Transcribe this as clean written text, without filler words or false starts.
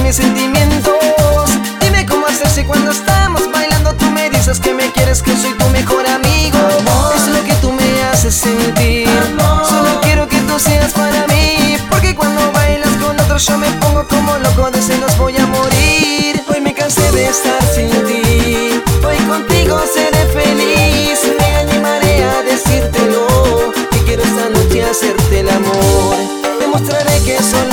mis sentimientos. Dime cómo hacerse cuando estamos bailando. Tú me dices que me quieres, que soy tu mejor amigo. Es lo que tú me haces sentir. Solo quiero que tú seas para mí, porque cuando bailas con otros yo me pongo como loco, de celos voy a morir. Hoy me cansé de estar sin ti, hoy contigo seré feliz. Me animaré a decírtelo, que quiero esta noche hacerte el amor. Demostraré que solo